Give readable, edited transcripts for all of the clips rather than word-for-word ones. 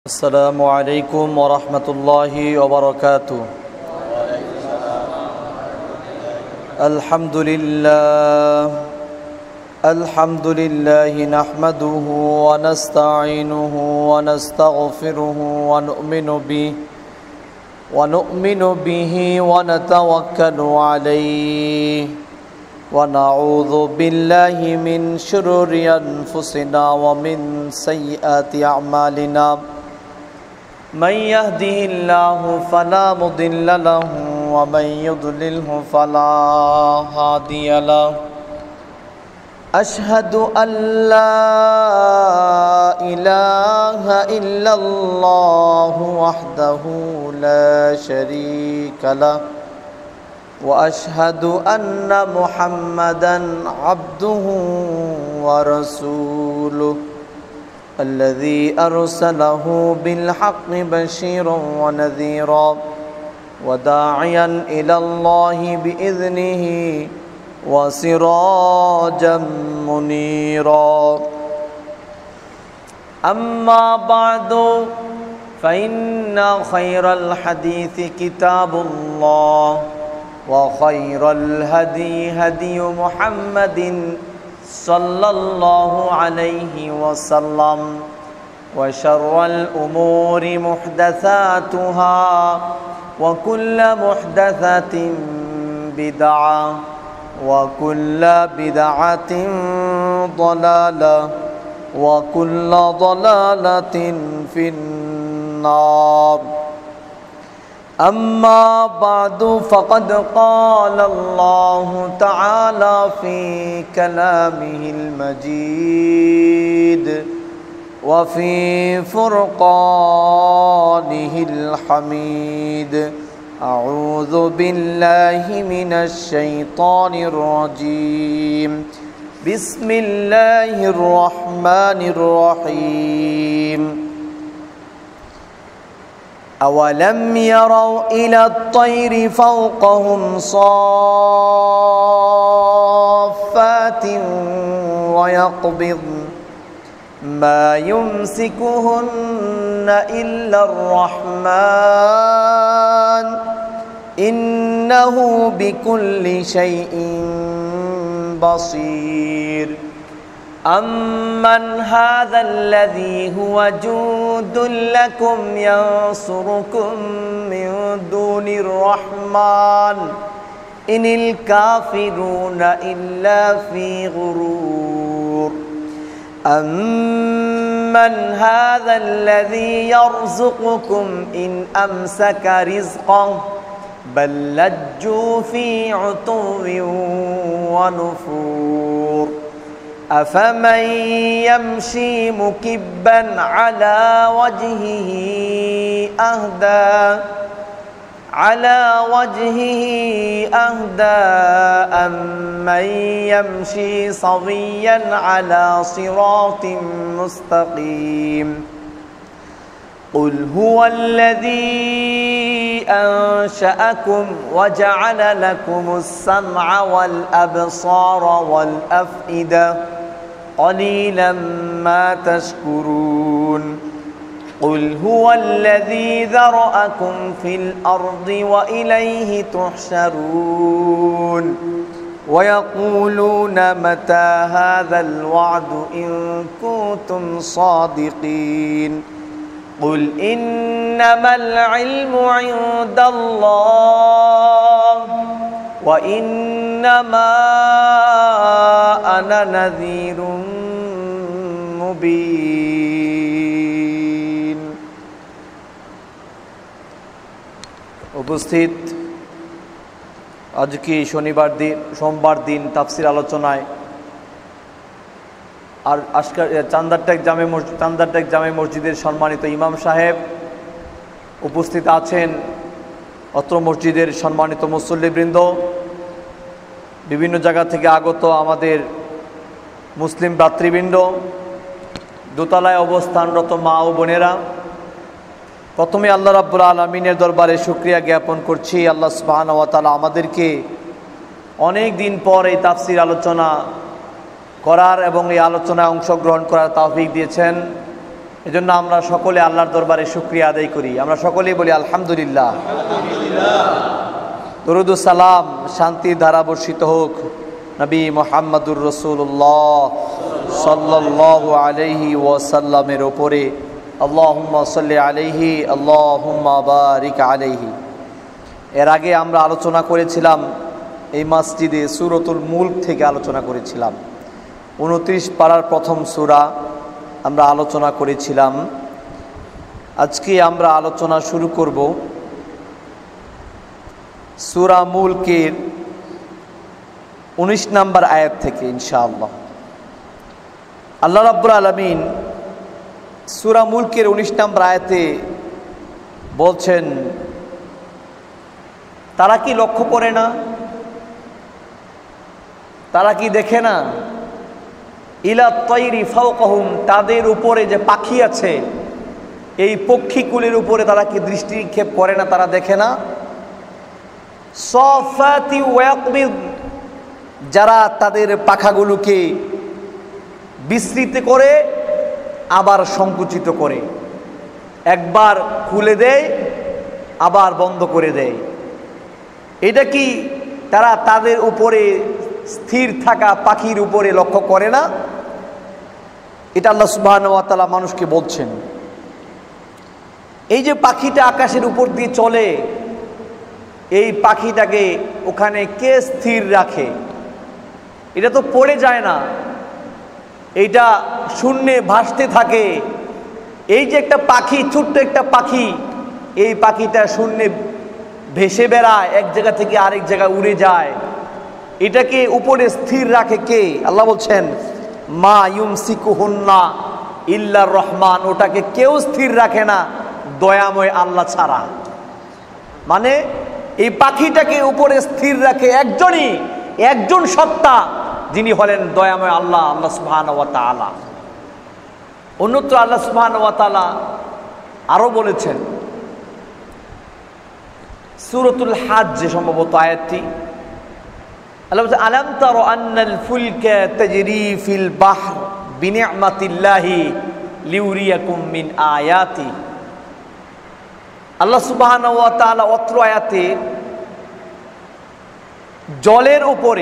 السلام عليكم ورحمة الله وبركاته. الحمد لله نحمده ونستعينه ونستغفره ونؤمن به ونتوكل عليه ونعوذ بالله من شرور أنفسنا ومن سيئات أعمالنا. من يهده الله فلا مضل له ومن يضلله فلا هادي له. أشهد أن لا إله إلا الله وحده لا شريك له وأشهد أن محمدا عبده ورسوله الذي أرسله بالحق بشيرا ونذيرا وداعيا إلى الله بإذنه وسراجا منيرا. أما بعد فإن خير الحديث كتاب الله وخير الهدي هدي محمد صلى الله عليه وسلم وشر الأمور محدثاتها وكل محدثة بدعة وكل بدعة ضلالة وكل ضلالة في النار. أما بعد فقد قال الله تعالى في كلامه المجيد وفي فرقانه الحميد. أعوذ بالله من الشيطان الرجيم. بسم الله الرحمن الرحيم. أولم يروا إلى الطير فوقهم صافات ويقبضن ما يمسكهن إلا الرحمن إنه بكل شيء بصير. أمن هذا الذي هو جند لكم ينصركم من دون الرحمن إن الكافرون إلا في غرور. أمن هذا الذي يرزقكم إن أمسك رزقه بل لجوا في عتو ونفور. أفمن يمشي مكبا على وجهه أهدى أمن يمشي سويا على صراط مستقيم. قل هو الذي أنشأكم وجعل لكم السمع والأبصار والأفئدة قليلا ما تشكرون. قل هو الذي ذرأكم في الأرض وإليه تحشرون. ويقولون متى هذا الوعد إن كنتم صادقين. قل إنما العلم عند الله وإنما أنا نذير মুবিন। উপস্থিত আজকে সোমবার দিন তাফসির আলোচনায় আর আজকের চান্দারটেক জামে মসজিদের সম্মানিত ইমাম সাহেব উপস্থিত আছেন, অত্র মসজিদের সম্মানিত মুসল্লিবৃন্দ, বিভিন্ন জায়গা থেকে আগত আমাদের মুসলিম ভ্রাতৃবৃন্দ, দোতলায় অবস্থানরত মা ও বোনেরা, প্রথমে আল্লাহ রাব্বুল আলামিনের দরবারে শুকরিয়া জ্ঞাপন করছি। আল্লাহ সুবহানাহু ওয়া তাআলা আমাদেরকে অনেক দিন পর এই তাফসির আলোচনা করার এবং এই আলোচনায় অংশগ্রহণ করার তৌফিক দিয়েছেন। এজন্য আমরা সকলে আল্লাহর দরবারে শুকরিয়া আদায় করি। আমরা সকলেই বলি আলহামদুলিল্লাহ। দরুদ ও সালাম শান্তির ধারা বর্ষিত হোক নবী মুহাম্মদুর রাসূলুল্লাহ সাল্লাল্লাহু আলাইহি ওয়াসাল্লামের উপরে। আল্লাহুম্মা সাল্লি আলাইহি আল্লাহুম্মা বারিক আলাইহি। এর আগে আমরা আলোচনা করেছিলাম এই মসজিদে সূরাতুল মুলক থেকে আলোচনা করেছিলাম। 29 পারার প্রথম সূরা আমরা আলোচনা করেছিলাম। আজকে আমরা আলোচনা শুরু করব সূরা মুলকের 19 নম্বর আয়াত থেকে ইনশাআল্লাহ। আল্লাহ রাব্বুল আলামিন সূরা মুলকের 19 নম্বর আয়াতে বলছেন, তারা কি লক্ষ্য করে না, তারা কি দেখে না, ইলা তৈরি ফাওকাহুম, তাদের উপরে যে পাখি আছে এই পক্ষীকুলের উপরে তারা কি দৃষ্টি নিক্ষেপ করে না, তারা দেখে না। সাফাতি ওয়াকবিদ, যারা তাদের পাখাগুলোকে বিস্তৃত করে আবার সংকুচিত করে, একবার খুলে দেয় আবার বন্ধ করে দেয়। এটা কি তারা তাদের উপরে স্থির থাকা পাখির উপরে লক্ষ্য করে না? এটা আল্লাহ সুবহানাহু ওয়া তাআলা মানুষকে বলছেন। এই যে পাখিটা আকাশের উপর দিয়ে চলে, এই পাখিটাকে ওখানে কে স্থির রাখে? এটা তো পড়ে যায় না, এইটা শূন্যে ভাসতে থাকে। এই যে একটা পাখি, ছোট্ট একটা পাখি, এই পাখিটা শূন্যে ভেসে বেড়ায়, এক জায়গা থেকে আরেক জায়গায় উড়ে যায়। এটাকে উপরে স্থির রাখে কে? আল্লাহ বলছেন মা ইউমসিকুহুন্না ইল্লার রহমান, ওটাকে কেউ স্থির রাখে না দয়াময় আল্লাহ ছাড়া। মানে এই পাখিটাকে উপরে স্থির রাখে একজনই, একজন সত্তা, যিনি হলেন দয়াময় আল্লাহ, আল্লাহ সুবহানাহু ওয়া তাআলা। অন্যত্র আল্লাহ সুবহানাহু ওয়া তাআলা আরো বলেছেন, সূরাতুল হাজ্জ যে সম্ভবত আয়াতটি, আল্লাহ বলছেন আলাম তারা আন্নাল ফুলকা তাজরি ফিল বাহর বিনি'মাতিল্লাহি লিউরিয়াকুম মিন আয়াতি। আল্লাহ সুবহানাহু ওয়া তাআলা অত্র আয়াতে জলের উপরে,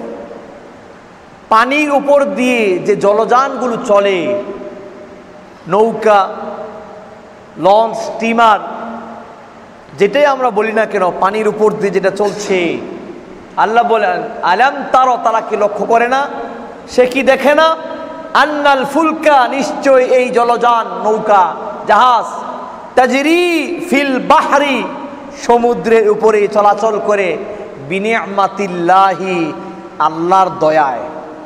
পানির উপর দিয়ে যে জলযানগুলো চলে, নৌকা, লঞ্চ, স্টিমার, যেটাই আমরা বলি না কেন, পানির উপর দিয়ে যেটা চলছে, আল্লাহ বলেন আলাম তারা, তারা কি লক্ষ্য করে না, সে কি দেখে না, আন্নাল ফুলকা, নিশ্চয় এই জলযান, নৌকা, জাহাজ, তাজরি ফিল বাহরি, সমুদ্রের উপরে চলাচল করে, বিনি'মাতিল্লাহি, আল্লাহর দয়ায়,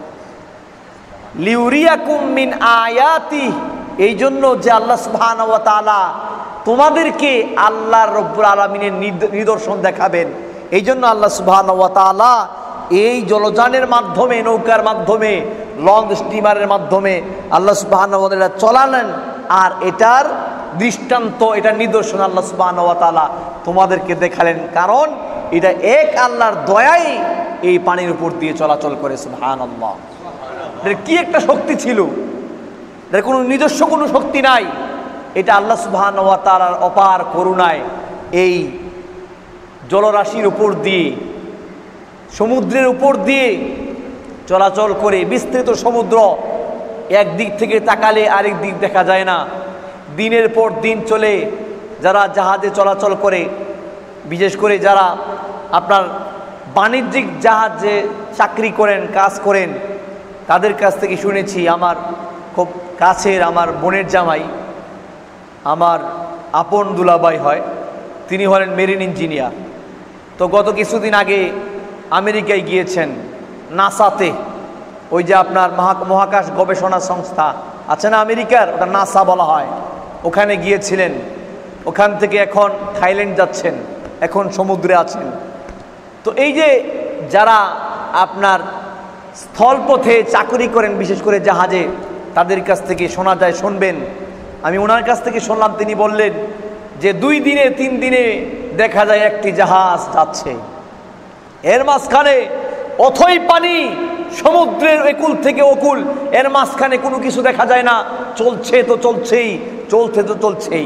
লিউরিয়াকুম মিন আয়াতি, এই জন্য যে আল্লাহ সুবহানাহু ওয়া তাআলা তোমাদেরকে আল্লাহর রব্বুল আলামিনের নিদর্শন দেখাবেন। এই জন্য আল্লাহ সুবহানাহু ওয়া তাআলা এই জলযানের মাধ্যমে, নৌকার মাধ্যমে, লঞ্চ, স্টিমারের মাধ্যমে আল্লাহ সুবহানাহু ওয়া তাআলা চলালেন। আর এটার দৃষ্টান্ত, এটার নিদর্শন আল্লাহ সুবহানাহু ওয়া তাআলা তোমাদেরকে দেখালেন, কারণ এটা এক আল্লাহর দয়াই এই পানির উপর দিয়ে চলাচল করে। সুবহানাল্লাহ, এর কি একটা শক্তি ছিল, এর কোনো নিজস্ব কোনো শক্তি নাই, এটা আল্লাহ সুবহানাহু ওয়া তাআলার অপার করুণায় এই জলরাশির উপর দিয়ে, সমুদ্রের উপর দিয়ে চলাচল করে। বিস্তৃত সমুদ্র, একদিক থেকে তাকালে আরেক দিক দেখা যায় না। দিনের পর দিন চলে, যারা জাহাজে চলাচল করে, বিশেষ করে যারা আপনার বাণিজ্যিক জাহাজে চাকরি করেন, কাজ করেন, তাদের কাছ থেকে শুনেছি, আমার খুব কাছের আমার বোনের জামাই, আমার আপন দুলাভাই হয়, তিনি হলেন মেরিন ইঞ্জিনিয়ার। তো গত কিছুদিন আগে আমেরিকায় গিয়েছেন, নাসাতে, ওই যে আপনার মহাকাশ গবেষণা সংস্থা আছে না আমেরিকার, ওটা নাসা বলা হয়, ওখানে গিয়েছিলেন। ওখান থেকে এখন থাইল্যান্ড যাচ্ছেন, এখন সমুদ্রে আছেন। তো এই যে যারা আপনার স্থলপথে চাকরি করেন, বিশেষ করে জাহাজে, তাদের কাছ থেকে শোনা যায়, শুনবেন। আমি ওনার কাছ থেকে শুনলাম, তিনি বললেন যে 2 দিনে 3 দিনে দেখা যায় একটি জাহাজ যাচ্ছে, এর মাঝখানে অথই পানি, সমুদ্রের একুল থেকে ওকুল, এর মাঝখানে কোনো কিছু দেখা যায় না, চলছে তো চলছেই, চলছে তো চলছেই।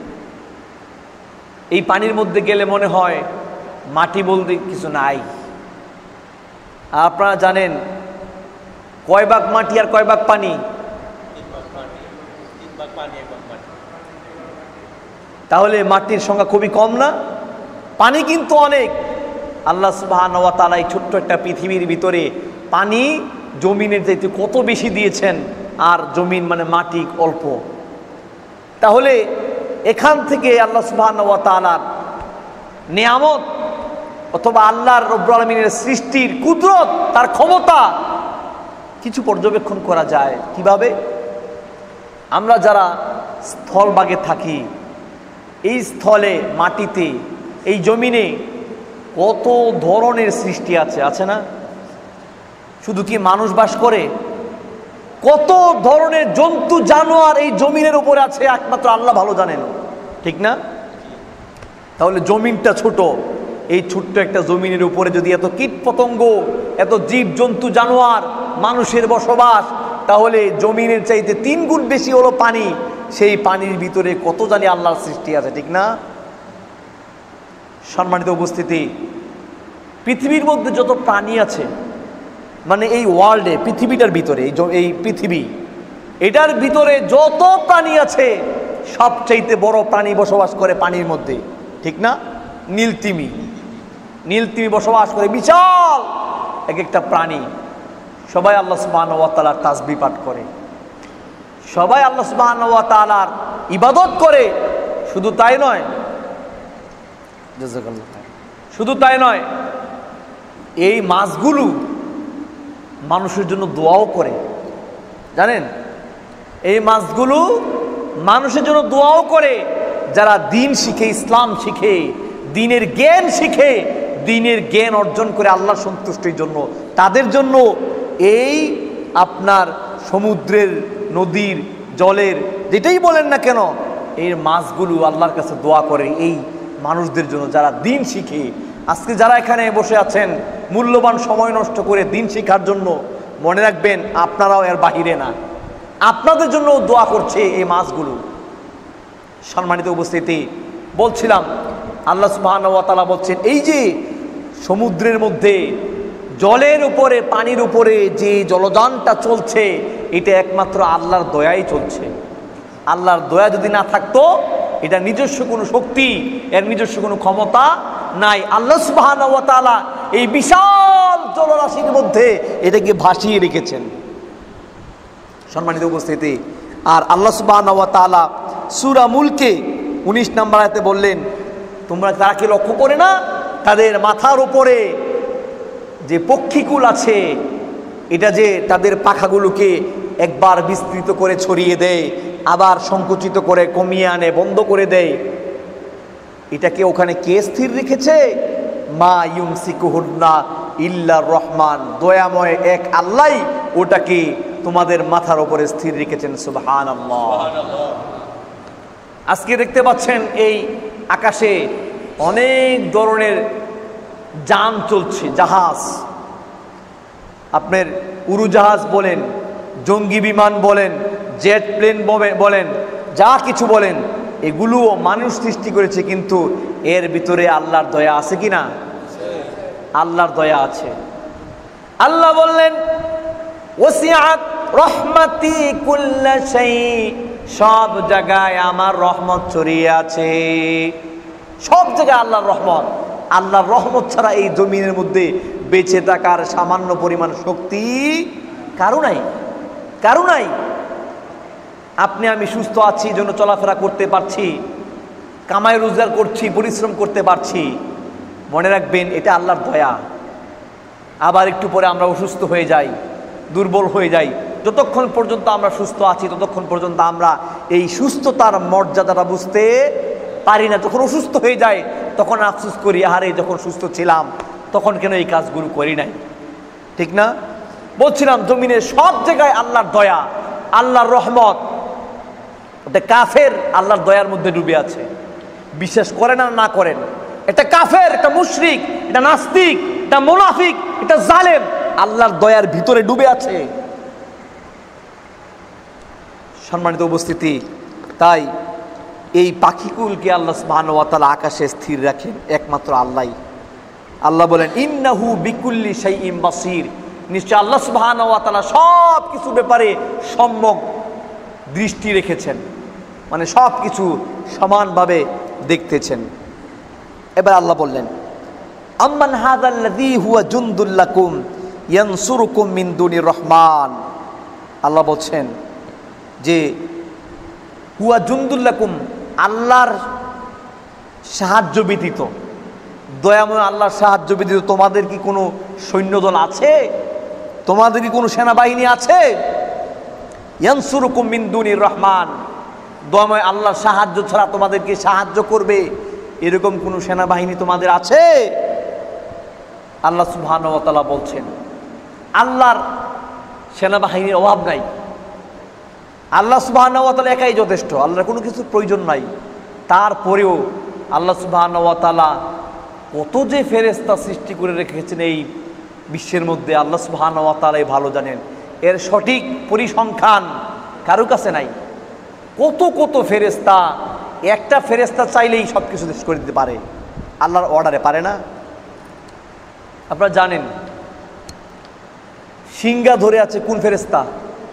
এই পানির মধ্যে গেলে মনে হয় মাটি বলতে কিছু নাই। আপনারা জানেন কয় ভাগ মাটি আর কয় ভাগ পানি? তাহলে মাটির সংখ্যা খুবই কম না? পানি কিন্তু অনেক। আল্লাহ সুবহানাহু ওয়া তাআলা এই ছোট্ট একটা পৃথিবীর ভিতরে পানি জমিনের চাইতে কত বেশি দিয়েছেন, আর জমিন মানে মাটি অল্প। তাহলে এখান থেকে আল্লাহ সুবহানাহু ওয়া তাআলার নিয়ামত অথবা আল্লাহর রব্বুল আলামিনের সৃষ্টির কুদরত, তার ক্ষমতা কিছু পর্যবেক্ষণ করা যায়। কিভাবে? আমরা যারা স্থলভাগে থাকি, এই স্থলে, মাটিতে, এই জমিনে কত ধরনের সৃষ্টি আছে, আছে না? শুধু কি মানুষ বাস করে? কত ধরনের জন্তু জানোয়ার এই জমিনের উপরে আছে, একমাত্র আল্লাহ ভালো জানেন, ঠিক না? তাহলে জমিনটা ছোট, এই ছোট্ট একটা জমিনের উপরে যদি এত কীট পতঙ্গ, এত জীব জন্তু জানোয়ার, মানুষের বসবাস, তাহলে জমিনের চাইতে 3 গুণ বেশি হলো পানি। সেই পানির ভিতরে কত জানি আল্লাহর সৃষ্টি আছে, ঠিক না? সম্মানিত উপস্থিতি, পৃথিবীর মধ্যে যত প্রাণী আছে, মানে এই ওয়ার্ল্ডে, পৃথিবীটার ভিতরে, এই পৃথিবী, এটার ভিতরে যত প্রাণী আছে, সবচাইতে বড় প্রাণী বসবাস করে পানির মধ্যে, ঠিক না? নীলতিমি, নীলতিমি বসবাস করে, বিশাল এক একটা প্রাণী। সবাই আল্লাহ সুবহানাহু ওয়া তাআলার তাসবিহ পাঠ করে, সবাই আল্লাহ সুবহানাহু ওয়া তাআলার ইবাদত করে। শুধু তাই নয়, শুধু তাই নয়, এই মাছগুলো মানুষের জন্য দোয়াও করে, জানেন? এই মাছগুলো মানুষের জন্য দোয়াও করে। যারা দিন শিখে, ইসলাম শিখে, দিনের জ্ঞান শিখে, দিনের জ্ঞান অর্জন করে আল্লাহর সন্তুষ্টির জন্য, তাদের জন্য এই আপনার সমুদ্রের, নদীর, জলের, যেটাই বলেন না কেন, এই মাছগুলো আল্লাহর কাছে দোয়া করে এই মানুষদের জন্য যারা দিন শিখে। আজকে যারা এখানে বসে আছেন মূল্যবান সময় নষ্ট করে দিন শিখার জন্য, মনে রাখবেন আপনারাও এর বাহিরে না, আপনাদের জন্য দোয়া করছে এই মাছগুলো। সম্মানিত উপস্থিতি, বলছিলাম আল্লাহ সুবহানাহু ওয়া তাআলা বলছেন, এই যে সমুদ্রের মধ্যে জলের উপরে, পানির উপরে যে জলযানটা চলছে, এটা একমাত্র আল্লাহর দয়াই চলছে। আল্লাহর দয়া যদি না থাকতো, এটা নিজস্ব কোনো শক্তি, এর নিজস্ব কোনো ক্ষমতা নাই। আল্লাহ সুবহানাহু ওয়া তাআলা এই বিশাল জলরাশির মধ্যে এটাকে ভাসিয়ে রেখেছেন। সম্মানিত উপস্থিতি, আর আল্লাহ সুবহানাহু ওয়া তাআলা সূরা মুলকে 19 নম্বর আয়াতে বললেন, তোমরা তারা কি লক্ষ্য করে না, তাদের মাথার উপরে যে পক্ষীকুল আছে, এটা যে তাদের পাখাগুলোকে একবার বিস্তৃত করে ছড়িয়ে দেয়, আবার সংকুচিত করে কমিয়ে আনে, বন্ধ করে দেয়, এটাকে ওখানে কে স্থির রেখেছে? মা ইউমসিকুহুন্না ইল্লার রহমান, দয়াময় এক আল্লাহ ওটাকে তোমাদের মাথার উপরে স্থির রেখেছেন। সুবহানাল্লাহ। আজকে দেখতে পাচ্ছেন এই আকাশে অনেক ধরনের যান চলছে, জাহাজ, আপনার উড়োজাহাজ বলেন, জঙ্গি বিমান বলেন, জেট প্লেন বলেন, যা কিছু বলেন, এগুলোও মানুষ সৃষ্টি করেছে, কিন্তু এর ভিতরে আল্লাহর দয়া আছে কি না? আল্লাহর দয়া আছে। আল্লাহ বললেন, ওয়াসিআত রহমাতি কুল্লা শাই, সব জায়গায় আমার রহমত ছড়িয়ে আছে, সব জায়গায় আল্লাহর রহমত। আল্লাহর রহমত ছাড়া এই জমিনের মধ্যে বেঁচে থাকার সামান্য পরিমাণ শক্তি কারো নাই, কারো নাই। আপনি আমি সুস্থ আছি, জন্য চলাফেরা করতে পারছি, কামাই রোজগার করছি, পরিশ্রম করতে পারছি, মনে রাখবেন এটা আল্লাহর দয়া। আবার একটু পরে আমরা অসুস্থ হয়ে যাই, দুর্বল হয়ে যাই। যতক্ষণ পর্যন্ত আমরা সুস্থ আছি, ততক্ষণ পর্যন্ত আমরা এই সুস্থতার মর্যাদাটা বুঝতে পারি না। যখন অসুস্থ হয়ে যায়, তখন আফসোস করি, আরে যখন সুস্থ ছিলাম তখন কেন এই কাজগুলো করি নাই, ঠিক না? বলছিলাম জমিনের সব জায়গায় আল্লাহর দয়া, আল্লাহর রহমত। এটা কাফের আল্লাহর দয়ার মধ্যে ডুবে আছে, বিশ্বাস করেন আর না করেন। এটা কাফের, এটা মুশরিক, এটা নাস্তিক, এটা মুনাফিক, এটা জালেম, আল্লাহর দয়ার ভিতরে ডুবে আছে। সম্মানিত উপস্থিতি, তাই এই পাখিকুলকে আল্লাহ সুবহানাহু ওয়া তাআলা আকাশে স্থির রাখেন একমাত্র আল্লাহই। আল্লাহ বলেন ইন্নাহু বিকুল্লি শাইইন বাসীর, নিশ্চয় আল্লাহ সুবহানাহু ওয়া তাআলা সব কিছু ব্যাপারে সম্যক দৃষ্টি রেখেছেন, মানে সব কিছু সমানভাবে দেখতেছেন। এবার আল্লাহ বললেন আম্মান হাযাল্লাযী হুয়া জুনদুল লাকুম ইয়ানসুরুকুম মিন দুনির রহমান। আল্লাহ বলছেন যে হুয়া জুনদুল লাকুম, আল্লাহর সাহায্য ব্যতীত, দয়াময় আল্লাহর সাহায্য ব্যতীত তোমাদের কি কোনো সৈন্যদল আছে? তোমাদের কি কোনো সেনাবাহিনী আছে? ইয়ানসুরুকুম মিন দুনির রহমান, দয়াময় আল্লাহর সাহায্য ছাড়া তোমাদেরকে সাহায্য করবে এরকম কোনো সেনাবাহিনী তোমাদের আছে? আল্লাহ সুবহানাহু ওয়া তাআলা বলছেন আল্লাহর সেনাবাহিনীর অভাব নাই। আল্লাহ সুবহানাহু ওয়া তাআলা একাই যথেষ্ট, আল্লাহর কোনো কিছুর প্রয়োজন নাই। তারপরেও আল্লাহ সুবহানাহু ওয়া তাআলা কত যে ফেরেশতা সৃষ্টি করে রেখেছেন এই বিশ্বের মধ্যে, আল্লাহ সুবহানাহু ওয়া তাআলাই ভালো জানেন। এর সঠিক পরিসংখ্যান কারো কাছে নাই। কত কত ফেরেশতা, একটা ফেরেশতা চাইলেই সব কিছু শেষ করে দিতে পারে, আল্লাহর অর্ডারে পারে না? আপনারা জানেন সিংহা ধরে আছে কোন ফেরেশতা?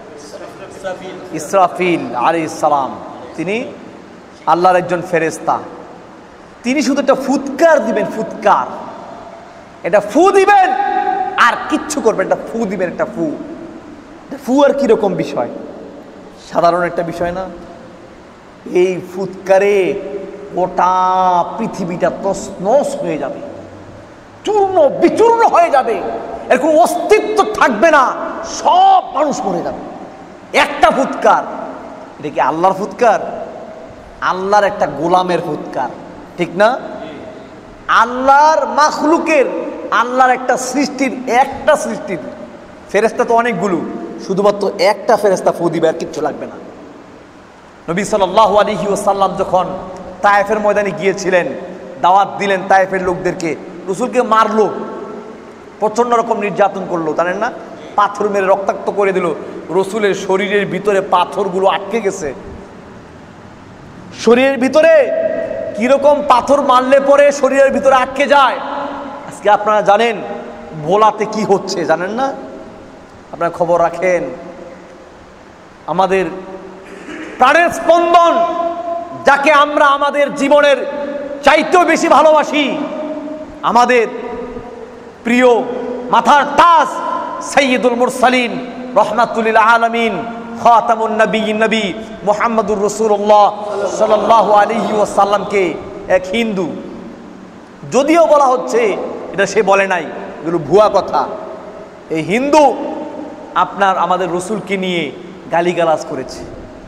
ইসরাফিল আলাইহিস সালাম। তিনি আল্লাহর একজন ফেরেশতা। তিনি শুধু একটা ফুৎকার দিবেন, ফুৎকার, এটা ফু দিবেন আর কিচ্ছু করবেন, এটা ফু দিবেন, একটা ফু। ফু আর কিরকম বিষয়? সাধারণ একটা বিষয় না। এই ফুৎকারে গোটা পৃথিবীটা তছনছ হয়ে যাবে, চূর্ণ বিচূর্ণ হয়ে যাবে, এর কোনো অস্তিত্ব থাকবে না, সব মানুষ মরে যাবে। একটা ফুৎকার। এটা কি আল্লাহর ফুৎকার? আল্লাহর একটা গোলামের ফুৎকার, ঠিক না? আল্লাহর মাখলুকের, আল্লাহর একটা সৃষ্টির, একটা সৃষ্টির ফেরেশতা তো অনেকগুলো, শুধুমাত্র একটা ফেরেশতা ফু দিবে, আর কিচ্ছু লাগবে না। নবী সাল্লাল্লাহু আলাইহি ওয়াসাল্লাম যখন তায়েফের ময়দানে গিয়েছিলেন, দাওয়াত দিলেন তায়েফের লোকদেরকে, রাসূলকে মারলো, প্রচণ্ড রকম নির্যাতন করলো, জানেন না? পাথর মেরে রক্তাক্ত করে দিল। রাসূলের শরীরের ভিতরে পাথরগুলো আটকে গেছে। শরীরের ভিতরে কিরকম পাথর মারলে পরে শরীরের ভিতরে আটকে যায়, আজকে আপনারা জানেন। ভোলাতে কি হচ্ছে জানেন না? আপনারা খবর রাখেন। আমাদের প্রাণের স্পন্দন, যাকে আমরা আমাদের জীবনের চাইতেও বেশি ভালোবাসি, আমাদের প্রিয় মাথার তাজ সাইয়্যিদুল মুরসালিন রাহমাতুল লিল আলামিন খাতামুন নবিয়্যিন নবী মুহাম্মদুর রাসূলুল্লাহ সাল্লাল্লাহু আলাইহি ওয়াসাল্লামকে এক হিন্দু, যদিও বলা হচ্ছে এটা সে বলে নাই, এগুলো ভুয়া কথা। এই হিন্দু আপনার আমাদের রসুলকে নিয়ে গালিগালাজ করেছে,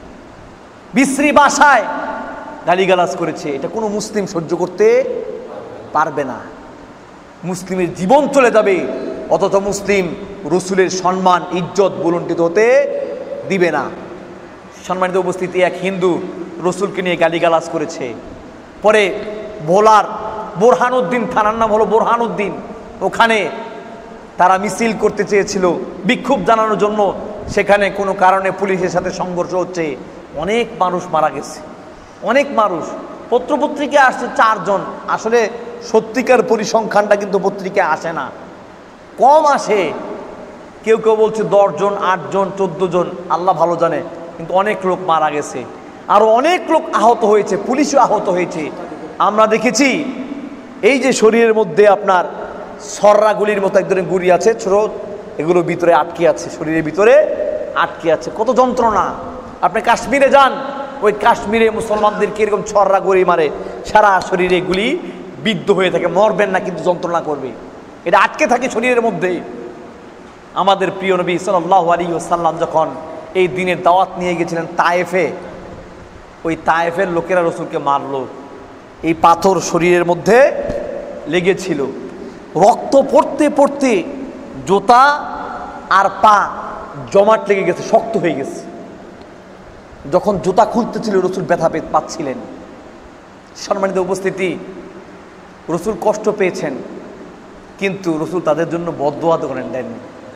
বিশ্রী ভাষায় গালিগালাজ করেছে। এটা কোনো মুসলিম সহ্য করতে পারবে না, মুসলিমের জীবন চলে যাবে, অথচ মুসলিম রসুলের সম্মান ইজ্জত বুলন্ডিত হতে দিবে না। সম্মানিত উপস্থিতি, এক হিন্দু রসুলকে নিয়ে গালিগালাজ করেছে। পরে ভোলার বোরহানুদ্দিন, থানার নাম হলো বোরহানুদ্দিন, ওখানে তারা মিছিল করতে চেয়েছিল বিক্ষোভ জানানোর জন্য। সেখানে কোনো কারণে পুলিশের সাথে সংঘর্ষ হচ্ছে, অনেক মানুষ মারা গেছে, অনেক মানুষ। পত্রপত্রিকায় আসছে 4 জন। আসলে সত্যিকার পরিসংখ্যানটা কিন্তু পত্রিকায় আসে না, কম আসে। কেউ কেউ বলছে 10 জন, 8 জন, 14 জন, আল্লাহ ভালো জানে। কিন্তু অনেক লোক মারা গেছে, আরও অনেক লোক আহত হয়েছে, পুলিশও আহত হয়েছে। আমরা দেখেছি এই যে শরীরের মধ্যে আপনার সররা গুলির মতো এক ধরনের গুলি আছে, ছোট, এগুলো ভিতরে আটকে আছে, শরীরের ভিতরে আটকে আছে। কত যন্ত্রণা! আপনি কাশ্মীরে যান, ওই কাশ্মীরে মুসলমানদেরকে এরকম ছররা গুলি মারে, সারা শরীরে গুলি বিদ্ধ হয়ে থাকে, মরবেন না কিন্তু যন্ত্রণা করবে, এটা আটকে থাকে শরীরের মধ্যে। আমাদের প্রিয় নবী সাল্লাল্লাহু আলাইহি ওয়াসাল্লাম যখন এই দিনের দাওয়াত নিয়ে গেছিলেন তায়েফে, ওই তায়েফের লোকেরা রসুলকে মারলো। এই পাথর শরীরের মধ্যে লেগেছিল, রক্ত পড়তে পড়তে জুতা আর পা জমাট লেগে গেছে, শক্ত হয়ে গেছে। যখন জুতা খুলতেছিল রসুল ব্যথা পাচ্ছিলেন। সম্মানিত উপস্থিতি, রসুল কষ্ট পেয়েছেন, কিন্তু রসুল তাদের জন্য বদদোয়া করেন দেননি।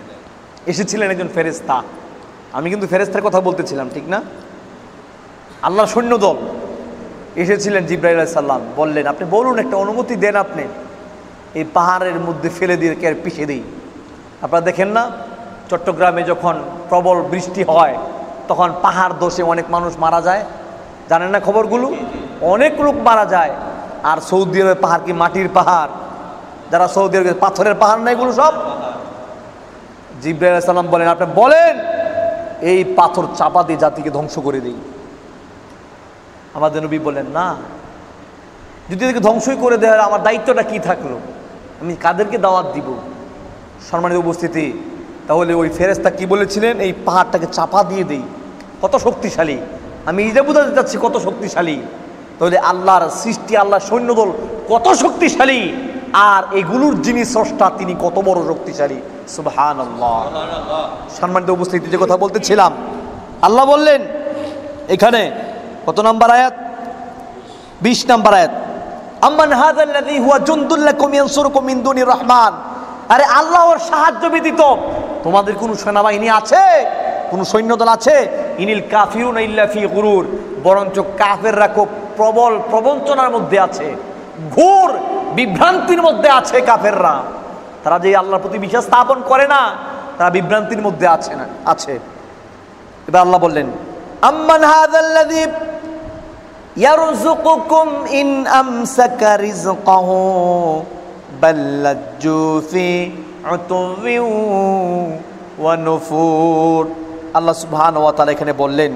এসেছিলেন একজন ফেরেশতা। আমি কিন্তু ফেরেশতার কথা বলতেছিলাম, ঠিক না? আল্লাহর সৈন্যদল এসেছিলেন। জিবরাইল আলাইহিস সালাম বললেন, আপনি বলুন, একটা অনুমতি দেন, আপনি এই পাহাড়ের মধ্যে ফেলে দিয়ে কে পিষে দিই। আপনারা দেখেন না, চট্টগ্রামে যখন প্রবল বৃষ্টি হয় তখন পাহাড় ধসে অনেক মানুষ মারা যায়, জানেন না খবরগুলো? অনেক লোক মারা যায়। আর সৌদি আরবের পাহাড় কি মাটির পাহাড়? যারা সৌদি আরবে পাথরের পাহাড় না, এগুলো সব। জিবরাইল আলাইহিস সালাম বলেন, আপনি বলেন এই পাথর চাপা দিয়ে জাতিকে ধ্বংস করে দিই। আমাদের নবী বলেন, না, যদি এদেরকে ধ্বংসই করে দেওয়া হয় আমার দায়িত্বটা কি থাকলো? আমি কাদেরকে দাওয়াত দিব? সম্মানিত উপস্থিতি, তাহলে ওই ফেরেশতা কি বলেছিলেন? এই পাহাড়টাকে চাপা দিয়ে দেই। কত শক্তিশালী! আমি এটা বোঝাতে চাচ্ছি কত শক্তিশালী। তাহলে আল্লাহর সৃষ্টি, আল্লাহর সৈন্যদল কত শক্তিশালী, আর এগুলোর যিনি স্রষ্টা তিনি কত বড় শক্তিশালী। সুবহানাল্লাহ। সম্মানিত উপস্থিতি, যে কথা বলতেছিলাম, আল্লাহ বললেন এখানে কত নাম্বার আয়াত? 20 নাম্বার আয়াত। আম্মান হাযাল্লাযী হুয়া জুনদুল লাকুম ইয়ানসুরুকুম মিন দুনির রহমান। আরে আল্লাহর সাহায্য ব্যতীত তোমাদের কোনো সেনাবাহিনী আছে, কোনো সৈন্যদল আছে? ইনিল কাফিরুনা ইল্লা ফি গুরুর। বরঞ্চ কাফেররা খুব প্রবল প্রবঞ্চনার মধ্যে আছে, ঘোর বিভ্রান্তির মধ্যে আছে কাফেররা। তারা যে আল্লাহর প্রতি বিশ্বাস স্থাপন করে না, তারা বিভ্রান্তির মধ্যে আছে। এবার আল্লাহ বললেন, আম্মান হাযাল্লাযী ইয়ারযুকুকুম ইন আমসাকা রিজকাহু বাল লাজ্জু ফি উতুওয়ি ওয়া নুফুর। আল্লাহ সুবহানাহু ওয়া তাআলা এখানে বললেন,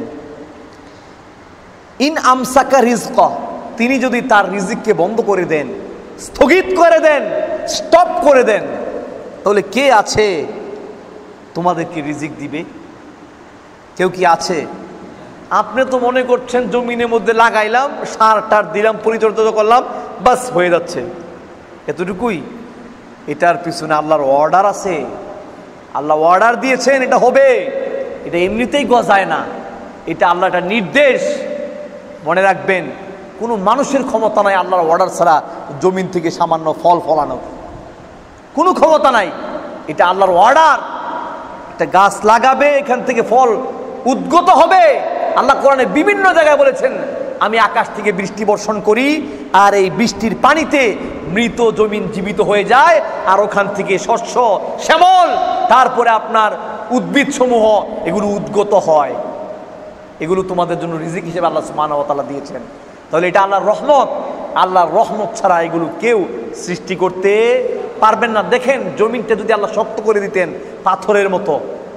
ইন আমসাকা রিজকা, তিনি যদি তার রিজিককে বন্ধ করে দেন, স্থগিত করে দেন, স্টপ করে দেন, তাহলে কে আছে তোমাদেরকে রিজিক দিবে? কেউ কি আছে? আপনি তো মনে করছেন জমিনের মধ্যে লাগাইলাম, সার টার দিলাম, পরিচর্যা করলাম, বাস হয়ে যাচ্ছে, এতটুকুই। এটার পিছনে আল্লাহর অর্ডার আছে। আল্লাহ অর্ডার দিয়েছেন, এটা হবে। এটা এমনিতেই গজায় না, এটা আল্লাহ একটা নির্দেশ। মনে রাখবেন, কোনো মানুষের ক্ষমতা নাই আল্লাহর অর্ডার ছাড়া জমিন থেকে সামান্য ফল ফলানোর, কোনো ক্ষমতা নাই। এটা আল্লাহর অর্ডার। একটা গাছ লাগাবে, এখান থেকে ফল উদ্গত হবে। আল্লাহ কোরআনে বিভিন্ন জায়গায় বলেছেন, আমি আকাশ থেকে বৃষ্টি বর্ষণ করি, আর এই বৃষ্টির পানিতে মৃত জমিন জীবিত হয়ে যায়, আর ওখান থেকে শস্য, শ্যামল, তারপরে আপনার উদ্ভিদ সমূহ এগুলো উদ্গত হয়। এগুলো তোমাদের জন্য রিজিক হিসেবে আল্লাহ সুবহানাহু ওয়া তাআলা দিয়েছেন। তাহলে এটা আল্লাহর রহমত। আল্লাহর রহমত ছাড়া এগুলো কেউ সৃষ্টি করতে পারবেন না। দেখেন, জমিনটা যদি আল্লাহ শক্ত করে দিতেন পাথরের মতো,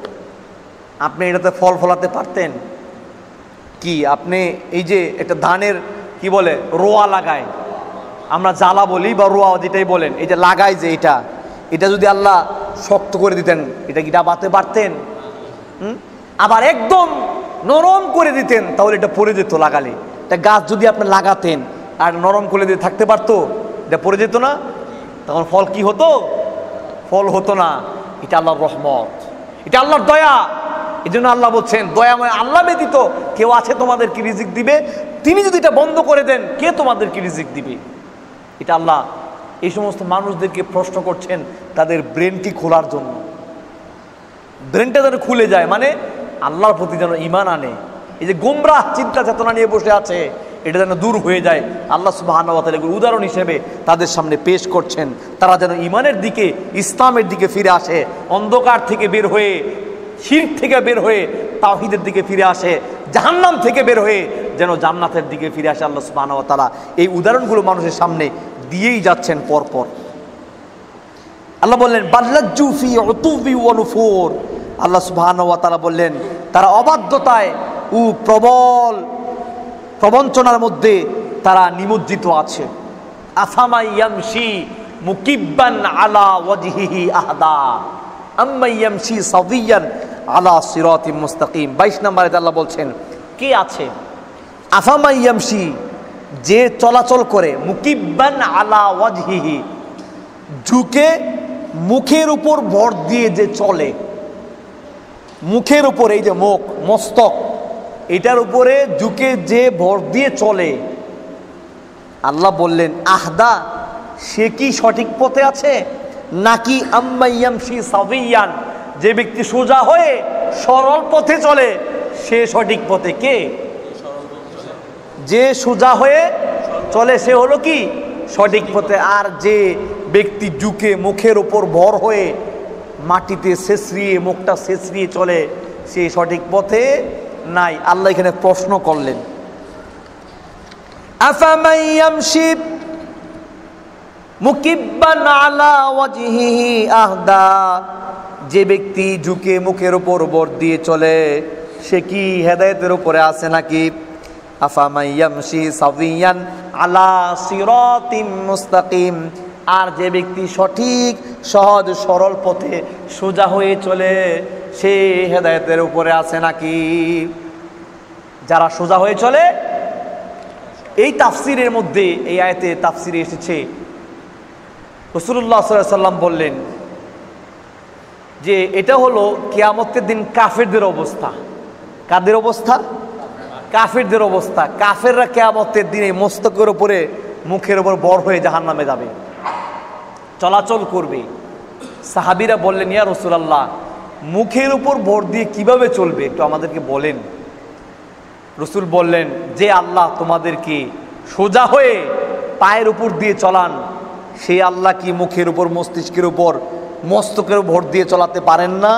আপনি এটাতে ফল ফলাতে পারতেন কি? আপনি এই যে একটা ধানের কি বলে রোয়া লাগায়, আমরা জ্বালা বলি বা রোয়া যেটাই বলেন, এই যে লাগায় যে এটা যদি আল্লাহ শক্ত করে দিতেন, এটা কি ডাবাতে পারতেন? আবার একদম নরম করে দিতেন, তাহলে এটা পড়ে যেত। লাগালে একটা গাছ যদি আপনি লাগাতেন আর নরম করে দিয়ে থাকতে পারতো, এটা পড়ে যেত না, তখন ফল কি হতো? ফল হতো না। এটা আল্লাহর রহমত, এটা আল্লাহর দয়া। এই জন্য আল্লাহ বলছেন, দয়াময় আল্লাহ ব্যতীত কেউ আছে তোমাদেরকে রিজিক দিবে? তিনি যদি এটা বন্ধ করে দেন, কে তোমাদেরকে রিজিক দিবে? এটা আল্লাহ এই সমস্ত মানুষদেরকে প্রশ্ন করছেন তাদের ব্রেনটি খোলার জন্য। ব্রেনটা যেন খুলে যায়, মানে আল্লাহর প্রতি যেন ঈমান আনে। এই যে গোমরাহ চিন্তা চেতনা নিয়ে বসে আছে, এটা যেন দূর হয়ে যায়। আল্লাহ সুবহানাহু ওয়া তাআলা এগুলো উদাহরণ হিসেবে তাদের সামনে পেশ করছেন। তারা যেন ঈমানের দিকে, ইসলামের দিকে ফিরে আসে, অন্ধকার থেকে বের হয়ে, শিরক থেকে বের হয়ে তাওহীদের দিকে ফিরে আসে, জাহান্নাম থেকে বের হয়ে যেন জান্নাতের দিকে ফিরে আসে। আল্লাহ সুবহানাহু ওয়া তাআলা এই উদাহরণগুলো মানুষের সামনে দিয়েই যাচ্ছেন পরপর। আল্লাহ বললেন, বাল্লাজ্জু ফি উতুবি ওয়া নুফুর। আল্লাহ সুবহানাহু ওয়া তাআলা বললেন, তারা অবাধ্যতায় ও প্রবল প্রবঞ্চনার মধ্যে তারা নিমজ্জিত আছে। আসামা ইয়ামশি মুকিব্বান আলা ওয়াজহিহি আহদা আম্মা ইয়ামশি সাদিয়ান আলা সিরাতিম মুস্তাকিম। 22 নম্বরে আল্লাহ বলছেন, কে আছে? আসামা ইয়ামশি, যে চলাচল করে, মুকিব্বান আলা ওয়াজহিহি, ঝুঁকে মুখের উপর ভর দিয়ে যে চলে, মুখের উপর, এই যে মুখ, মস্তক, এটার উপরে ঝুঁকে যে ভর দিয়ে চলে। আল্লাহ বললেন, আহদা, সে কি সঠিক পথে আছে? নাকি আম্মা ইয়ামশি সাদিয়ান, যে ব্যক্তি সোজা হয়ে সরল পথে চলে সে সঠিক পথে। কে? যে সোজা হয়ে চলে সে হলো কি সঠিক পথে। আর যে ব্যক্তি ঝুঁকে মুখের উপর ভর হয়ে মাটিতে ছেঁচড়িয়ে মুখটা ছেঁচড়িয়ে চলে সে সঠিক পথে নাই। আল্লাহ এখানে প্রশ্ন করলেন, আফামান ইয়ামশি মুকিব্বান আলা ওয়াজহিহি আহদা, যে ব্যক্তি ঝুঁকে মুখের উপর ভর দিয়ে চলে সে কি হেদায়েতের উপরে আছে নাকি? আফামান ইয়ামশি সাবিয়ান আলা সিরাতিম মুস্তাকিম, আর যে ব্যক্তি সঠিক সহজ সরল পথে সোজা হয়ে চলে সে হেদায়েতের উপরে আছে নাকি? যারা সোজা হয়ে চলে, এই তাফসিরের মধ্যে এই আয়াতে তাফসিরে এসেছে রাসূলুল্লাহ সাল্লাল্লাহু আলাইহি ওয়াসাল্লাম বললেন যে এটা হলো কিয়ামতের দিন কাফেরদের অবস্থা। কাদের অবস্থা? কাফেরদের অবস্থা। কাফেররা কিয়ামতের দিনে মস্তকের উপরে মুখের উপর বর হয়ে জাহান্নামে যাবে, চলাচল করবে। সাহাবীরা বললেন, ইয়া রাসূলুল্লাহ, মুখের উপর ভর দিয়ে কিভাবে চলবে একটু আমাদেরকে বলেন। রাসূল বললেন, যে আল্লাহ তোমাদেরকে সোজা হয়ে পায়ের উপর দিয়ে চলান সেই আল্লাহ কি মুখের উপর মস্তিষ্কের উপর মস্তকের ভর দিয়ে চলাতে পারেন না?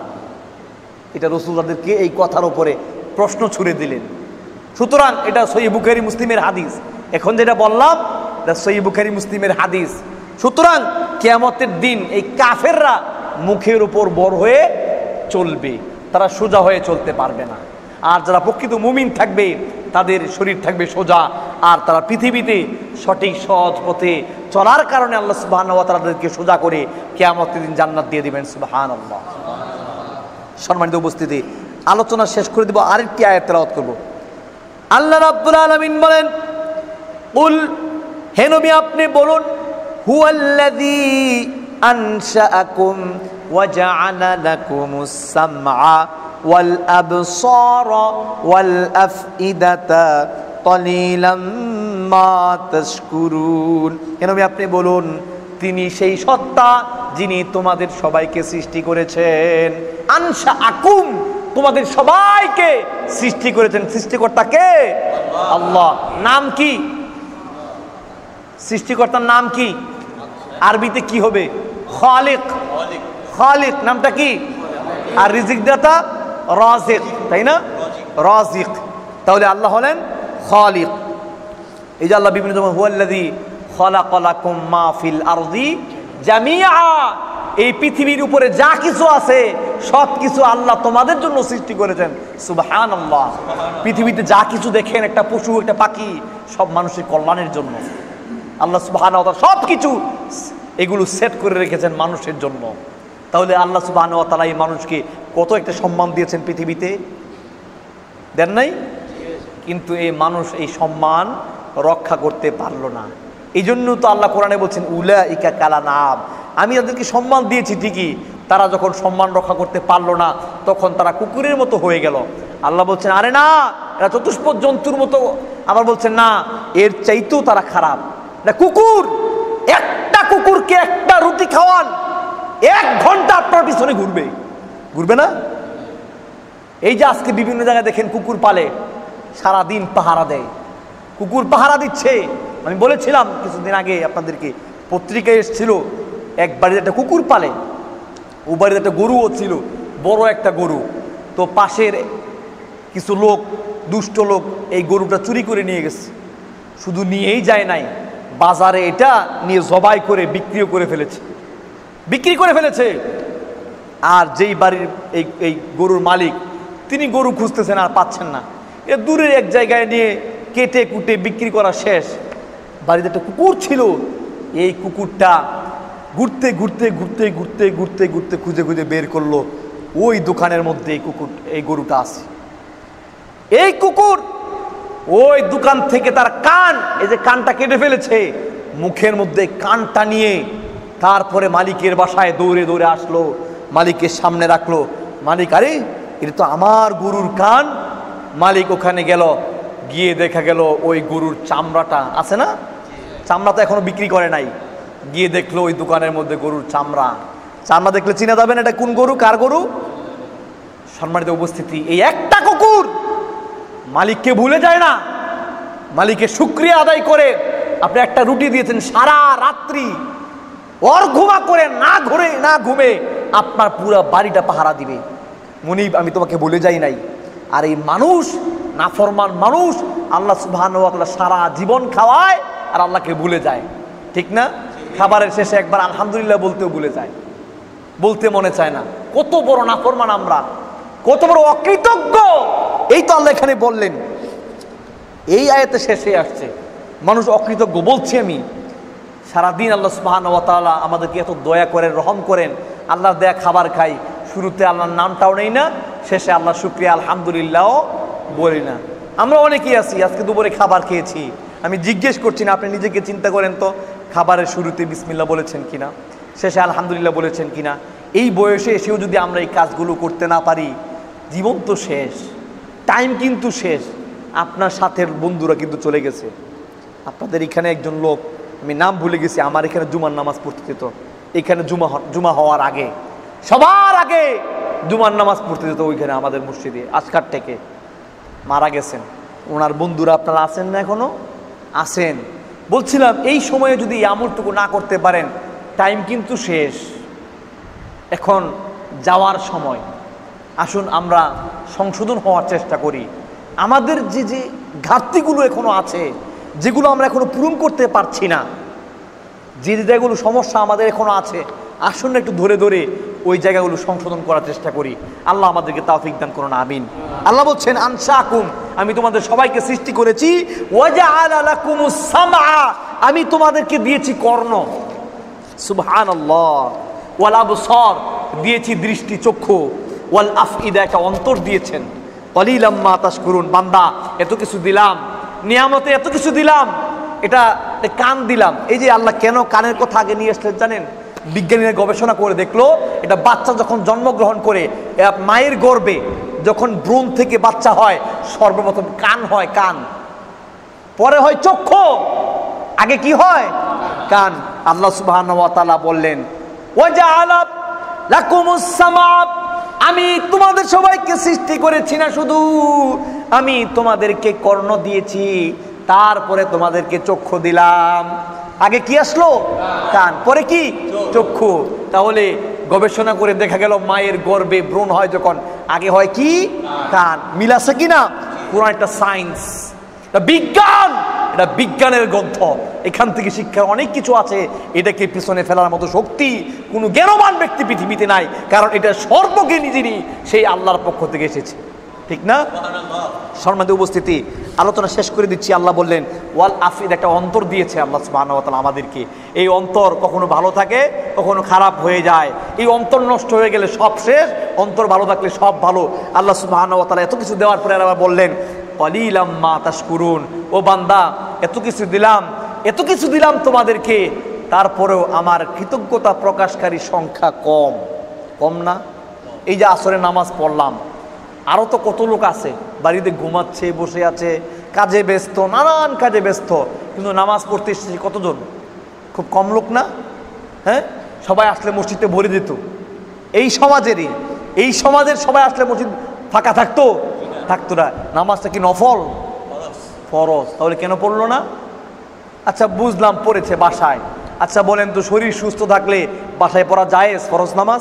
এটা রাসূল তাদেরকে এই কথার উপরে প্রশ্ন ছুড়ে দিলেন। সুতরাং এটা সহিহ বুখারী মুসলিমের হাদিস। এখন যেটা বললাম এটা সহিহ বুখারী মুসলিমের হাদিস। সুতরাং কিয়ামতের দিন এই কাফেররা মুখের উপর বর হয়ে চলবে, তারা সোজা হয়ে চলতে পারবে না। আর যারা প্রকৃত মুমিন থাকবে তাদের শরীর থাকবে সোজা, আর তারা পৃথিবীতে সঠিক সহজ পথে চলার কারণে আল্লাহ সুবহানাহু ওয়া তাআলা তাদেরকে সোজা করে কিয়ামতের দিন জান্নাত দিয়ে দিবেন। সুবহানাল্লাহ। সম্মানিত উপস্থিতি, আলোচনা শেষ করে দেব, আরেকটি আয়াত তেলাওয়াত করব। আল্লাহ রাব্বুল আলামিন বলেন, কুল, হে নবী আপনি বলুন, হুয়াল্লাযী আনশাআকুম ওয়া জাআলা লাকুমুস সামআ ওয়াল আবসারা ওয়াল আফইদাতা কলিলাম মা তাশকুরুন। হে নবী আপনি বলুন, তিনি সেই সত্তা যিনি তোমাদের সবাইকে সৃষ্টি করেছেন। আনশাআকুম, তোমাদের সবাইকে সৃষ্টি করেছেন। সৃষ্টিকর্তা কে? আল্লাহ। নাম কি? সৃষ্টিকর্তার নাম কি? আরবিতে কি হবে? খালিক। খালিক নামটা কি? আর রিজিক দাতা রাজিক, তাই না? রাজিক। তাহলে আল্লাহ হলেন খালিক। এই যে আল্লাহ বিভিন্ন সময় হুয়াল্লাযী খালাকা লাকুম মা ফিল আরদি জামিআ, এই পৃথিবীর উপরে যা কিছু আছে সব কিছু আল্লাহ তোমাদের জন্য সৃষ্টি করেছেন। সুবহানাল্লাহ। পৃথিবীতে যা কিছু দেখেন, একটা পশু, একটা পাখি, সব মানুষের কল্যাণের জন্য আল্লাহ সুবহানাহু ওয়া তাআলা সব কিছু এগুলো সেট করে রেখেছেন মানুষের জন্য। তাহলে আল্লাহ সুবহানাহু ওয়া তাআলা এই মানুষকে কত একটা সম্মান দিয়েছেন পৃথিবীতে, দেন নাই? কিন্তু এই মানুষ এই সম্মান রক্ষা করতে পারলো না। এই জন্য তো আল্লাহ কোরআনে বলছেন, উলাইকা কালানাম, আমি তাদেরকে সম্মান দিয়েছি ঠিকই, তারা যখন সম্মান রক্ষা করতে পারলো না তখন তারা কুকুরের মতো হয়ে গেল। আল্লাহ বলছেন, আরে না, এরা চতুষ্পদ জন্তুর মতো। আবার বলছেন, না, এর চাইতেও তারা খারাপ। না, কুকুর, একটা কুকুরকে একটা রুটি খাওয়ান, 1 ঘন্টা আপনার পিছনে ঘুরবে, ঘুরবে না? এই যে আজকে বিভিন্ন জায়গায় দেখেন কুকুর পালে, সারাদিন পাহারা দেয়, কুকুর পাহারা দিচ্ছে। আমি বলেছিলাম কিছুদিন আগে আপনাদেরকে, পত্রিকায় এসেছিল, এক বাড়িতে একটা কুকুর পালে, ও বাড়িতে একটা গরুও ছিল, বড় একটা গরু। তো পাশের কিছু লোক, দুষ্ট লোক, এই গরুটা চুরি করে নিয়ে গেছে। শুধু নিয়েই যায় নাই, বাজারে এটা নিয়ে জবাই করে বিক্রিও করে ফেলেছে, বিক্রি করে ফেলেছে। আর যেই বাড়ির এই গরুর মালিক, তিনি গরু খুঁজতেছেন আর পাচ্ছেন না, এ দূরের এক জায়গায় নিয়ে কেটে কুটে বিক্রি করা শেষ। বাড়িতে একটা কুকুর ছিল, এই কুকুরটা ঘুরতে ঘুরতে ঘুরতে ঘুরতে ঘুরতে ঘুরতে খুঁজে খুঁজে বের করলো ওই দোকানের মধ্যে এই গরুটা আছে। এই কুকুর ওই দোকান থেকে তার কান, এই যে কানটা কেটে ফেলেছে, মুখের মধ্যে কানটা নিয়ে তারপরে মালিকের বাসায় দৌড়ে দৌড়ে আসলো, মালিকের সামনে রাখলো। মালিক, আরে এটা তো আমার গরুর কান। মালিক ওখানে গেল, গিয়ে দেখা গেল ওই গরুর চামড়াটা আছে না, চামড়া তো এখনো বিক্রি করে নাই, গিয়ে দেখলো ওই দোকানের মধ্যে গরুর চামড়া, চামড়া দেখলে চিনা যাবেন এটা কোন গরু, কার গরু? সম্মানিত উপস্থিতি, এই একটা কুকুর মালিককে ভুলে যায় না, মালিকের শুকরিয়া আদায় করে। আপনি একটা রুটি দিয়েছেন, সারা রাত্রি ঘুমা করে না ঘুমে আপনার পুরো বাড়িটা পাহারা দিবে। মুনিব, আমি তোমাকে বলে যাই নাই। আর এই মানুষ, নাফরমান মানুষ, আল্লাহ সুবহানাহু ওয়া তাআলা সারা জীবন খাওয়ায় আর আল্লাহকে ভুলে যায়, ঠিক না? খাবারের শেষে একবার আলহামদুলিল্লাহ বলতেও ভুলে যায়, বলতে মনে চায় না। কত বড় নাফরমান আমরা, কত বড় অকৃতজ্ঞ! এই তো আল্লাহ এখানে বললেন, এই আয়াতে শেষে আসছে মানুষ অকৃতজ্ঞ। বলছি আমি, সারাদিন আল্লাহ সুবহানাহু ওয়া তাআলা আমাদেরকে এত দয়া করেন, রহম করেন, আল্লাহর দেয়া খাবার খাই, শুরুতে আল্লাহর নামটাও নেই না, শেষে আল্লাহ শুকরিয়া আলহামদুলিল্লাহ বলি না। আমরা অনেকেই আছি, আজকে দুপুরে খাবার খেয়েছি, আমি জিজ্ঞেস করছি না, আপনি নিজেকে চিন্তা করেন তো, খাবারের শুরুতে বিসমিল্লাহ বলেছেন কিনা, শেষে আলহামদুলিল্লাহ বলেছেন কিনা? এই বয়সে এসেও যদি আমরা এই কাজগুলো করতে না পারি, জীবন তো শেষ, টাইম কিন্তু শেষ। আপনার সাথের বন্ধুরা কিন্তু চলে গেছে। আপনাদের এখানে একজন লোক, আমি নাম ভুলে গেছি, আমার এখানে জুমার নামাজ পড়তে যেত, এখানে জুমা হওয়ার আগে, সবার আগে জুমার নামাজ পড়তে যেত ওইখানে আমাদের মসজিদে, আজকার থেকে মারা গেছেন। ওনার বন্ধুরা আপনারা আছেন না? এখনো আছেন। বলছিলাম, এই সময়ে যদি আমলটুকু না করতে পারেন, টাইম কিন্তু শেষ, এখন যাওয়ার সময়। আসুন আমরা সংশোধন হওয়ার চেষ্টা করি। আমাদের যে যে ঘাটতিগুলো এখনো আছে, যেগুলো আমরা এখনো পূরণ করতে পারছি না, যে জায়গাগুলো সমস্যা আমাদের এখনো আছে, আসুন একটু ধরে ধরে ওই জায়গাগুলো সংশোধন করার চেষ্টা করি। আল্লাহ আমাদেরকে তৌফিক দান করুন, আমিন। আল্লাহ বলছেন, আনশাকুম, আমি তোমাদের সবাইকে সৃষ্টি করেছি, ওয়াজআলা লাকুমুস সামআ, আমি তোমাদেরকে দিয়েছি কর্ণ, সুবহানাল্লাহ, ওয়াল আবসার, দিয়েছি দৃষ্টি, চক্ষু, ওয়াল আফইদা, একটা অন্তর দিয়েছেন। কলিলাম মা তাশকুরুন, বান্দা এত কিছু দিলাম, নিয়ামতে এত কিছু দিলাম, এটা কান দিলাম। এই যে আল্লাহ কেন কানের কথা আগে নিয়ে আসলেন জানেন? বিজ্ঞানীরা গবেষণা করে দেখলো, এটা বাচ্চা যখন জন্মগ্রহণ করে মায়ের গর্ভে, যখন ভ্রূণ থেকে বাচ্চা হয়, সর্বপ্রথম কান হয়, কান, পরে হয় চক্ষু, আগে কি হয়? কান। আল্লাহ সুবহানাহু ওয়া তাআলা বললেন, ওয়াজআলা লাকুমুস সামআ, আমি তোমাদের সবাইকে সৃষ্টি করেছি না শুধু, আমি তোমাদেরকে কর্ণ দিয়েছি, তারপরে তোমাদেরকে চক্ষু দিলাম। আগে কি আসলো? কান, পরে কি? চক্ষু। তাহলে গবেষণা করে দেখা গেল, মায়ের গর্ভে ভ্রূণ হয় যখন, আগে হয় কি? কান। মিল আছে কিনা? পুরো একটা সায়েন্স, বিজ্ঞান, এটা বিজ্ঞানের গ্রন্থ। এখান থেকে শিক্ষার অনেক কিছু আছে। এটাকে পিছনে ফেলার মতো শক্তি কোনো জ্ঞানবান ব্যক্তি পৃথিবীতে নাই, কারণ এটা সর্বজ্ঞানী যিনি, সেই আল্লাহর পক্ষ থেকে এসেছে, ঠিক না? সম্মানিত উপস্থিতি, আলোচনা শেষ করে দিচ্ছি। আল্লাহ বললেন, ওয়াল আফিদ, একটা অন্তর দিয়েছে আল্লাহ সুবহানাহু ওয়া তাআলা আমাদেরকে। এই অন্তর কখনো ভালো থাকে, কখনো খারাপ হয়ে যায়। এই অন্তর নষ্ট হয়ে গেলে সব শেষ, অন্তর ভালো থাকলে সব ভালো। আল্লাহ সুবহানাহু ওয়া তাআলা এত কিছু দেওয়ার পরে আবার বললেন, কলিলাম মা তাশকুরুন, ও বান্দা এত কিছু দিলাম তোমাদেরকে, তারপরেও আমার কৃতজ্ঞতা প্রকাশকারী সংখ্যা কম না? এই যে আসরে নামাজ পড়লাম, আরও তো কত লোক আছে বাড়িতে ঘুমাচ্ছে, বসে আছে, কাজে ব্যস্ত, নানান কাজে ব্যস্ত, কিন্তু নামাজ পড়তে এসেছি কতজন? খুব কম লোক না? হ্যাঁ, সবাই আসলে মসজিদে ভরে দিত। এই সমাজের সবাই আসলে মসজিদ ফাঁকা থাকতো না। নামাজটা কি নফল? ফরজ। তাহলে কেন পড়লো না? আচ্ছা বুঝলাম, পড়েছে বাসায়। আচ্ছা বলেন তো, শরীর সুস্থ থাকলে বাসায় পড়া জায়েজ ফরজ নামাজ?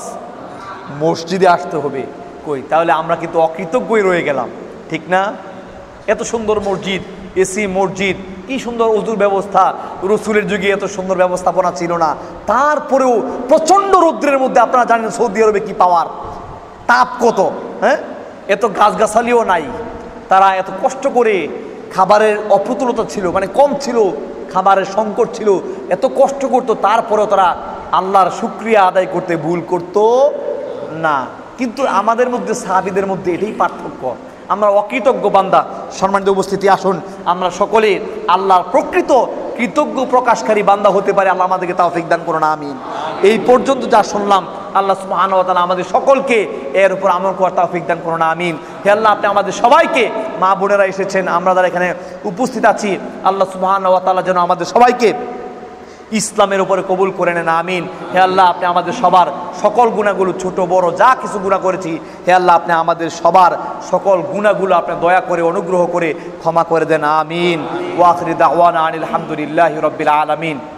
মসজিদে আসতে হবে। কই, তাহলে আমরা কিন্তু অকৃতজ্ঞই রয়ে গেলাম, ঠিক না? এত সুন্দর মসজিদ, এসি মসজিদ, কি সুন্দর ওযুর ব্যবস্থা, রসুলের যুগে এত সুন্দর ব্যবস্থাপনা ছিল না। তারপরেও প্রচণ্ড রৌদ্রের মধ্যে, আপনারা জানেন সৌদি আরবে কি পাওয়ার তাপ কত, হ্যাঁ, এত গাছগাছালিও নাই, তারা এত কষ্ট করে, খাবারের অপ্রতুলতা ছিল, মানে কম ছিল, খাবারের সংকট ছিল, এত কষ্ট করতো, তারপরেও তারা আল্লাহর শুকরিয়া আদায় করতে ভুল করতো না। কিন্তু আমাদের মধ্যে, সাহাবীদের মধ্যে এটাই পার্থক্য, আমরা অকৃতজ্ঞ বান্দা। সম্মানিত উপস্থিতি, আসুন আমরা সকলে আল্লাহর প্রকৃত কৃতজ্ঞ প্রকাশকারী বান্দা হতে পারে। আল্লাহ আমাদেরকে তৌফিক দান করুন, আমিন। এই পর্যন্ত যা শুনলাম, আল্লাহ সুবহানাহু ওয়া তাআলা আমাদের সকলকে এর উপর আমল করার তৌফিক দান করুন, আমিন। হে আল্লাহ, আপনি আমাদের সবাইকে, মা বোনেরা এসেছেন, আমরা যারা এখানে উপস্থিত আছি, আল্লাহ সুবহানাহু ওয়া তাআলা যেন আমাদের সবাইকে ইসলামের উপরে কবুল করে নেন, আমিন। হে আল্লাহ, আপনি আমাদের সবার সকল গুনাহগুলো, ছোট বড় যা কিছু গুনাহ করেছি, হে আল্লাহ, আপনি আমাদের সবার সকল গুনাহগুলো আপনি দয়া করে অনুগ্রহ করে ক্ষমা করে দেন, আমিন। ওয়া আখিরু দাওয়ানা আনিল হামদুলিল্লাহি রাব্বিল আলামিন।